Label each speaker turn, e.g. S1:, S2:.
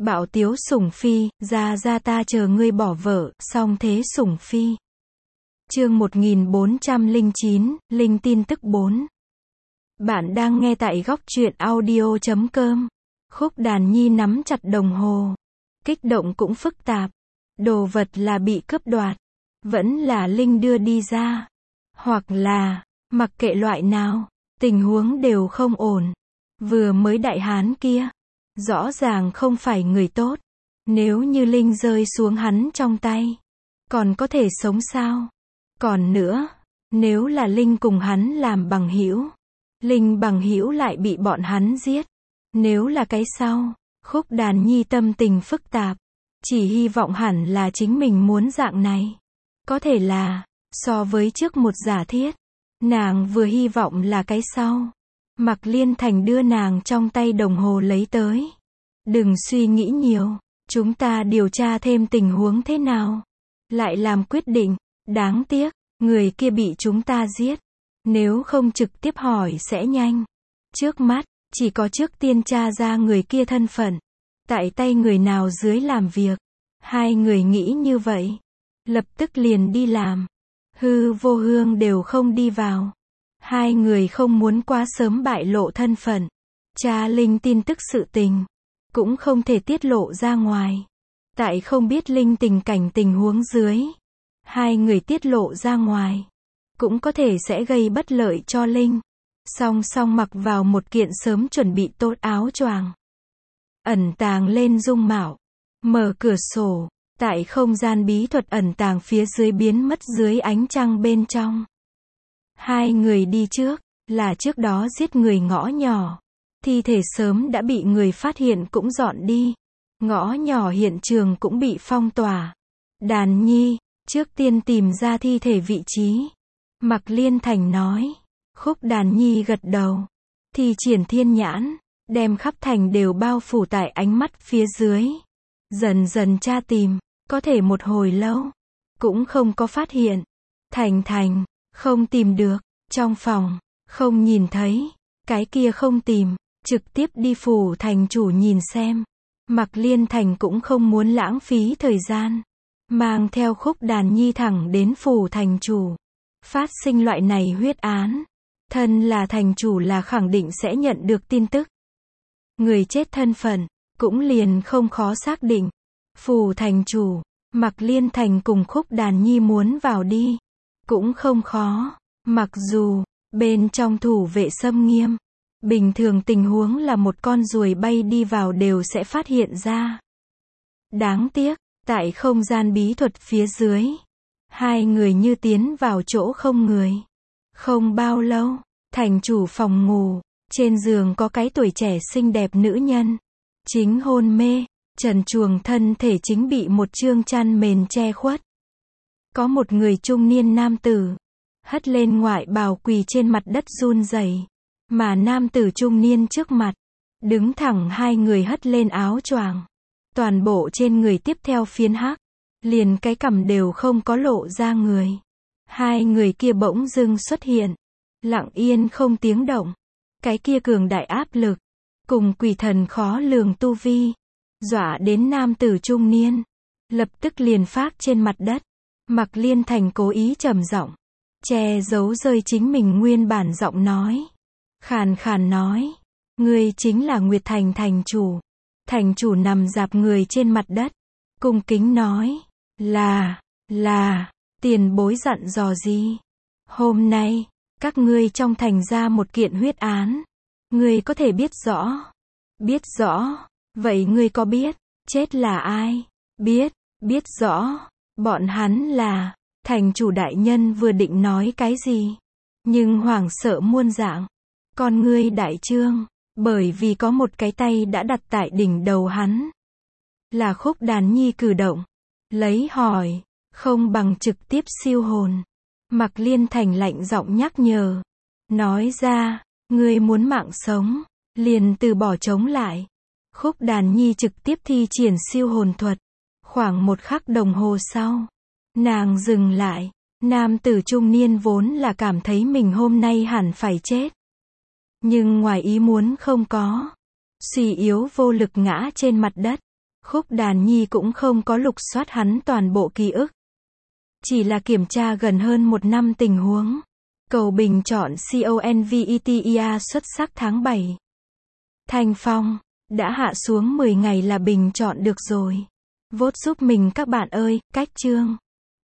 S1: Bạo tiếu sủng phi, ra ta chờ ngươi bỏ vợ, song thế sủng phi. Chương 1409, Linh tin tức 4. Bạn đang nghe tại góc truyện audio.com. Khúc Đàn Nhi nắm chặt đồng hồ. Kích động cũng phức tạp. Đồ vật là bị cướp đoạt. Vẫn là Linh đưa đi ra. Hoặc là, mặc kệ loại nào, tình huống đều không ổn. Vừa mới đại hán kia, rõ ràng không phải người tốt. Nếu như Linh rơi xuống hắn trong tay, còn có thể sống sao? Còn nữa, nếu là Linh cùng hắn làm bằng hữu, Linh bằng hữu lại bị bọn hắn giết. Nếu là cái sau, Khúc Đàn Nhi tâm tình phức tạp. Chỉ hy vọng hẳn là chính mình muốn dạng này. Có thể là, so với trước một giả thiết, nàng vừa hy vọng là cái sau. Mạc Liên Thành đưa nàng trong tay đồng hồ lấy tới. Đừng suy nghĩ nhiều, chúng ta điều tra thêm tình huống thế nào. Lại làm quyết định, đáng tiếc, người kia bị chúng ta giết. Nếu không trực tiếp hỏi sẽ nhanh. Trước mắt, chỉ có trước tiên tra ra người kia thân phận. Tại tay người nào dưới làm việc. Hai người nghĩ như vậy. Lập tức liền đi làm. Hư Vô Hương đều không đi vào. Hai người không muốn quá sớm bại lộ thân phận. Tra Linh tin tức sự tình. Cũng không thể tiết lộ ra ngoài. Tại không biết Linh tình huống dưới. Hai người tiết lộ ra ngoài. Cũng có thể sẽ gây bất lợi cho Linh. Song song mặc vào một kiện sớm chuẩn bị tốt áo choàng. Ẩn tàng lên dung mạo. Mở cửa sổ. Tại không gian bí thuật ẩn tàng phía dưới biến mất dưới ánh trăng bên trong. Hai người đi trước, là trước đó giết người ngõ nhỏ. Thi thể sớm đã bị người phát hiện cũng dọn đi. Ngõ nhỏ hiện trường cũng bị phong tỏa. Đàn Nhi, trước tiên tìm ra thi thể vị trí. Mạc Liên Thành nói. Khúc Đàn Nhi gật đầu. Thi triển thiên nhãn, đem khắp thành đều bao phủ tại ánh mắt phía dưới. Dần dần tra tìm, có thể một hồi lâu, cũng không có phát hiện. Thành, không tìm được, trong phòng, không nhìn thấy, cái kia không tìm, trực tiếp đi phủ thành chủ nhìn xem. Mạc Liên Thành cũng không muốn lãng phí thời gian, mang theo Khúc Đàn Nhi thẳng đến phủ thành chủ. Phát sinh loại này huyết án, thân là thành chủ là khẳng định sẽ nhận được tin tức. Người chết thân phận, cũng liền không khó xác định. Phủ thành chủ, Mạc Liên Thành cùng Khúc Đàn Nhi muốn vào đi, cũng không khó. Mặc dù, bên trong thủ vệ xâm nghiêm, bình thường tình huống là một con ruồi bay đi vào đều sẽ phát hiện ra. Đáng tiếc, tại không gian bí thuật phía dưới, hai người như tiến vào chỗ không người. Không bao lâu, thành chủ phòng ngủ, trên giường có cái tuổi trẻ xinh đẹp nữ nhân. Chính hôn mê, trần truồng thân thể chính bị một chương chăn mền che khuất. Có một người trung niên nam tử, hất lên ngoại bào quỳ trên mặt đất run rẩy. Mà nam tử trung niên trước mặt, đứng thẳng hai người hất lên áo choàng. Toàn bộ trên người tiếp theo phiến hắc, liền cái cằm đều không có lộ ra người. Hai người kia bỗng dưng xuất hiện, lặng yên không tiếng động. Cái kia cường đại áp lực, cùng quỷ thần khó lường tu vi, dọa đến nam tử trung niên, lập tức liền phát trên mặt đất. Mạc Liên Thành cố ý trầm giọng, che giấu rơi chính mình nguyên bản giọng nói. Khàn khàn nói, ngươi chính là Nguyệt Thành thành chủ. Thành chủ nằm dạp người trên mặt đất, cung kính nói, là, tiền bối dặn dò gì? Hôm nay, các ngươi trong thành ra một kiện huyết án. Ngươi có thể biết rõ. Biết rõ, vậy ngươi có biết, chết là ai? Biết rõ, bọn hắn là, thành chủ đại nhân vừa định nói cái gì. Nhưng hoảng sợ muôn dạng, con ngươi đại trương, bởi vì có một cái tay đã đặt tại đỉnh đầu hắn. Là Khúc Đàn Nhi cử động, lấy hỏi, không bằng trực tiếp siêu hồn. Mạc Liên Thành lạnh giọng nhắc nhở, nói ra, ngươi muốn mạng sống, liền từ bỏ chống lại. Khúc Đàn Nhi trực tiếp thi triển siêu hồn thuật. Khoảng một khắc đồng hồ sau, nàng dừng lại. Nam tử trung niên vốn là cảm thấy mình hôm nay hẳn phải chết. Nhưng ngoài ý muốn không có. Suy yếu vô lực ngã trên mặt đất. Khúc Đàn Nhi cũng không có lục soát hắn toàn bộ ký ức. Chỉ là kiểm tra gần hơn 1 năm tình huống. Cầu bình chọn CONVETIA xuất sắc tháng 7. Thanh Phong, đã hạ xuống 10 ngày là bình chọn được rồi. Vote giúp mình các bạn ơi, cách chương.